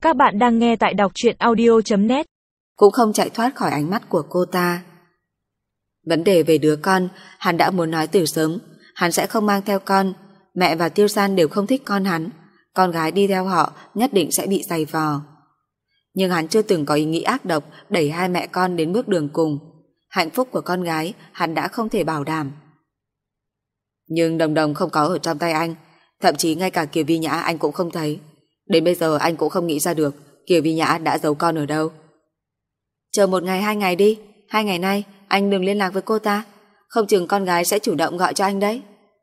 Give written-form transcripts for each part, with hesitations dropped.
Các bạn đang nghe tại đọc truyện audio.net. Cũng không chạy thoát khỏi ánh mắt của cô ta. Vấn đề về đứa con, hắn đã muốn nói từ sớm. Hắn sẽ không mang theo con. Mẹ và Tiêu San đều không thích con hắn. Con gái đi theo họ nhất định sẽ bị giày vò. Nhưng hắn chưa từng có ý nghĩ ác độc đẩy hai mẹ con đến bước đường cùng. Hạnh phúc của con gái hắn đã không thể bảo đảm. Nhưng Đồng Đồng không có ở trong tay anh. Thậm chí ngay cả Kiều Vi Nhã anh cũng không thấy. Đến bây giờ anh cũng không nghĩ ra được Kiều Vi Nhã đã giấu con ở đâu. Chờ một ngày 2 ngày đi. 2 ngày nay anh đừng liên lạc với cô ta. Không chừng con gái sẽ chủ động gọi cho anh đấy.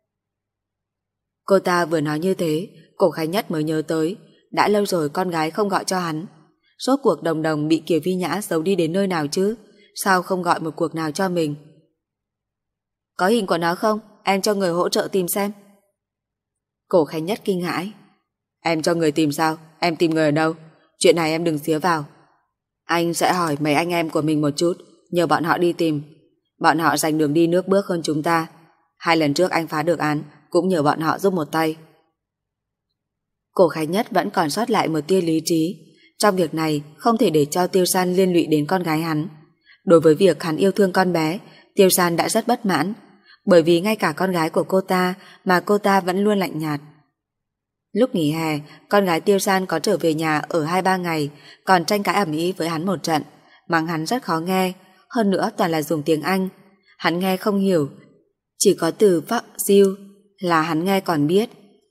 Cô ta vừa nói như thế, Cổ Khánh Nhất mới nhớ tới đã lâu rồi con gái không gọi cho hắn. Rốt cuộc Đồng Đồng bị Kiều Vi Nhã giấu đi đến nơi nào chứ? Sao không gọi một cuộc nào cho mình? Có hình của nó không? Em cho người hỗ trợ tìm xem. Cổ Khánh Nhất kinh hãi. Em cho người tìm sao? Em tìm người ở đâu? Chuyện này em đừng xía vào. Anh sẽ hỏi mấy anh em của mình một chút, nhờ bọn họ đi tìm. Bọn họ giành đường đi nước bước hơn chúng ta. 2 lần trước anh phá được án, cũng nhờ bọn họ giúp một tay. Cổ Khánh Nhất vẫn còn sót lại một tia lý trí. Trong việc này không thể để cho Tiêu San liên lụy đến con gái hắn. Đối với việc hắn yêu thương con bé, Tiêu San đã rất bất mãn, bởi vì ngay cả con gái của cô ta mà cô ta vẫn luôn lạnh nhạt. Lúc nghỉ hè, con gái Tiêu San có trở về nhà ở 2-3 ngày, còn tranh cãi ầm ĩ với hắn một trận, mắng hắn rất khó nghe, hơn nữa toàn là dùng tiếng Anh. Hắn nghe không hiểu, chỉ có từ fuck you là hắn nghe còn biết.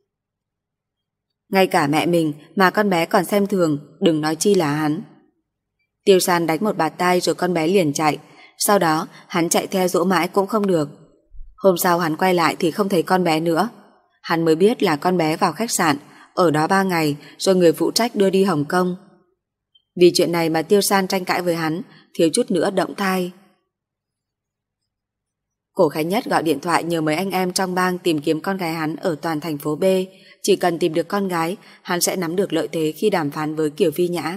Ngay cả mẹ mình mà con bé còn xem thường, đừng nói chi là hắn. Tiêu San đánh một bạt tai rồi con bé liền chạy, sau đó hắn chạy theo dỗ mãi cũng không được. Hôm sau hắn quay lại thì không thấy con bé nữa. Hắn mới biết là con bé vào khách sạn, ở đó 3 ngày rồi người phụ trách đưa đi Hồng Kông. Vì chuyện này mà Tiêu San tranh cãi với hắn, thiếu chút nữa động thai. Cổ Khánh Nhất gọi điện thoại nhờ mấy anh em trong bang tìm kiếm con gái hắn ở toàn thành phố B. Chỉ cần tìm được con gái, hắn sẽ nắm được lợi thế khi đàm phán với Kiều Vi Nhã.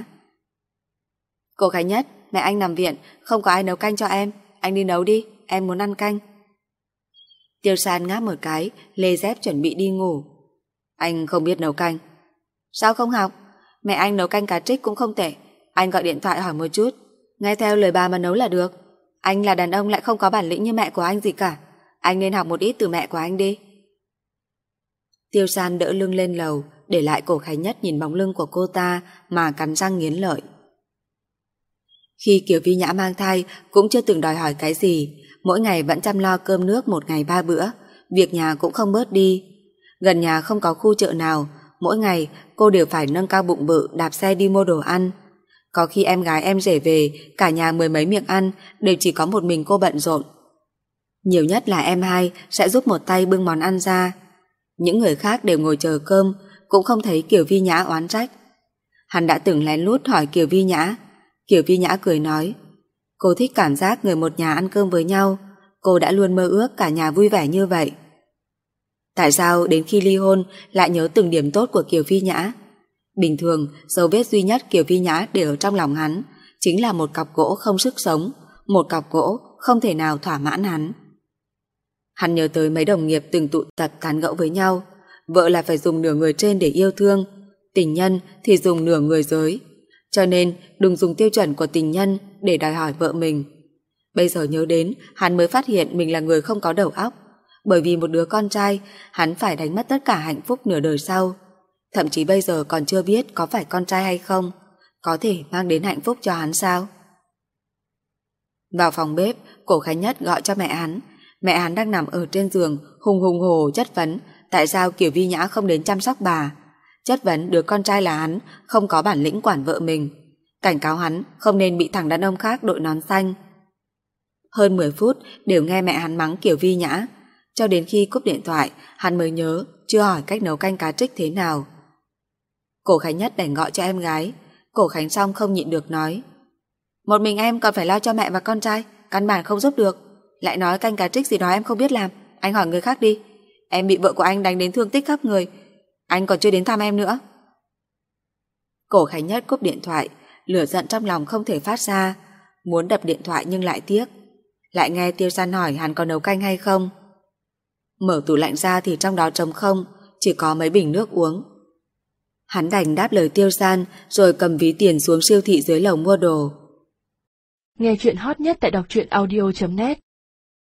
Cổ Khánh Nhất, mẹ anh nằm viện, không có ai nấu canh cho em. Anh đi nấu đi, em muốn ăn canh. Tiêu San ngáp một cái, lê dép chuẩn bị đi ngủ. Anh không biết nấu canh. Sao không học? Mẹ anh nấu canh cá trích cũng không tệ. Anh gọi điện thoại hỏi một chút, nghe theo lời bà mà nấu là được. Anh là đàn ông lại không có bản lĩnh như mẹ của anh gì cả. Anh nên học một ít từ mẹ của anh đi. Tiêu San đỡ lưng lên lầu, để lại Cổ Khánh Nhất nhìn bóng lưng của cô ta mà cắn răng nghiến lợi. Khi Kiều Vi Nhã mang thai cũng chưa từng đòi hỏi cái gì, mỗi ngày vẫn chăm lo cơm nước 1 ngày 3 bữa, việc nhà cũng không bớt đi. Gần nhà không có khu chợ nào, mỗi ngày cô đều phải nâng cao bụng bự đạp xe đi mua đồ ăn. Có khi em gái em rể về, cả nhà 10 mấy miệng ăn đều chỉ có một mình cô bận rộn. Nhiều nhất là em hai sẽ giúp một tay bưng món ăn ra. Những người khác đều ngồi chờ cơm, cũng không thấy Kiều Vi Nhã oán trách. Hắn đã từng lén lút hỏi Kiều Vi Nhã. Kiều Vi Nhã cười nói, cô thích cảm giác người một nhà ăn cơm với nhau, cô đã luôn mơ ước cả nhà vui vẻ như vậy. Tại sao đến khi ly hôn lại nhớ từng điểm tốt của Kiều Vi Nhã? Bình thường, dấu vết duy nhất Kiều Vi Nhã để ở trong lòng hắn chính là một cọc gỗ không sức sống, một cọc gỗ không thể nào thỏa mãn hắn. Hắn nhớ tới mấy đồng nghiệp từng tụ tập tán gẫu với nhau, vợ là phải dùng nửa người trên để yêu thương, tình nhân thì dùng nửa người dưới, cho nên đừng dùng tiêu chuẩn của tình nhân để đòi hỏi vợ mình. Bây giờ nhớ đến, hắn mới phát hiện mình là người không có đầu óc, bởi vì một đứa con trai, hắn phải đánh mất tất cả hạnh phúc nửa đời sau. Thậm chí bây giờ còn chưa biết có phải con trai hay không, có thể mang đến hạnh phúc cho hắn sao? Vào phòng bếp, Cổ Khánh Nhất gọi cho mẹ hắn. Mẹ hắn đang nằm ở trên giường, hùng hùng hồ chất vấn tại sao Kiều Vi Nhã không đến chăm sóc bà. Chất vấn đứa con trai là hắn không có bản lĩnh quản vợ mình, cảnh cáo hắn không nên bị thằng đàn ông khác đội nón xanh. Hơn 10 phút đều nghe mẹ hắn mắng Kiều Vi Nhã, cho đến khi cúp điện thoại hắn mới nhớ chưa hỏi cách nấu canh cá trích thế nào. Cổ Khánh Nhất đành gọi cho em gái. Cổ Khánh xong không nhịn được nói, một mình em còn phải lo cho mẹ và con trai, căn bản không giúp được. Lại nói canh cá trích gì đó em không biết làm, anh hỏi người khác đi. Em bị vợ của anh đánh đến thương tích khắp người, anh còn chưa đến thăm em nữa. Cổ Khánh Nhất cúp điện thoại, lửa giận trong lòng không thể phát ra, muốn đập điện thoại nhưng lại tiếc. Lại nghe Tiêu San hỏi hắn có nấu canh hay không. Mở tủ lạnh ra thì trong đó trống không, chỉ có mấy bình nước uống. Hắn đành đáp lời Tiêu San rồi cầm ví tiền xuống siêu thị dưới lầu mua đồ. Nghe chuyện hot nhất tại đọc truyện audio.net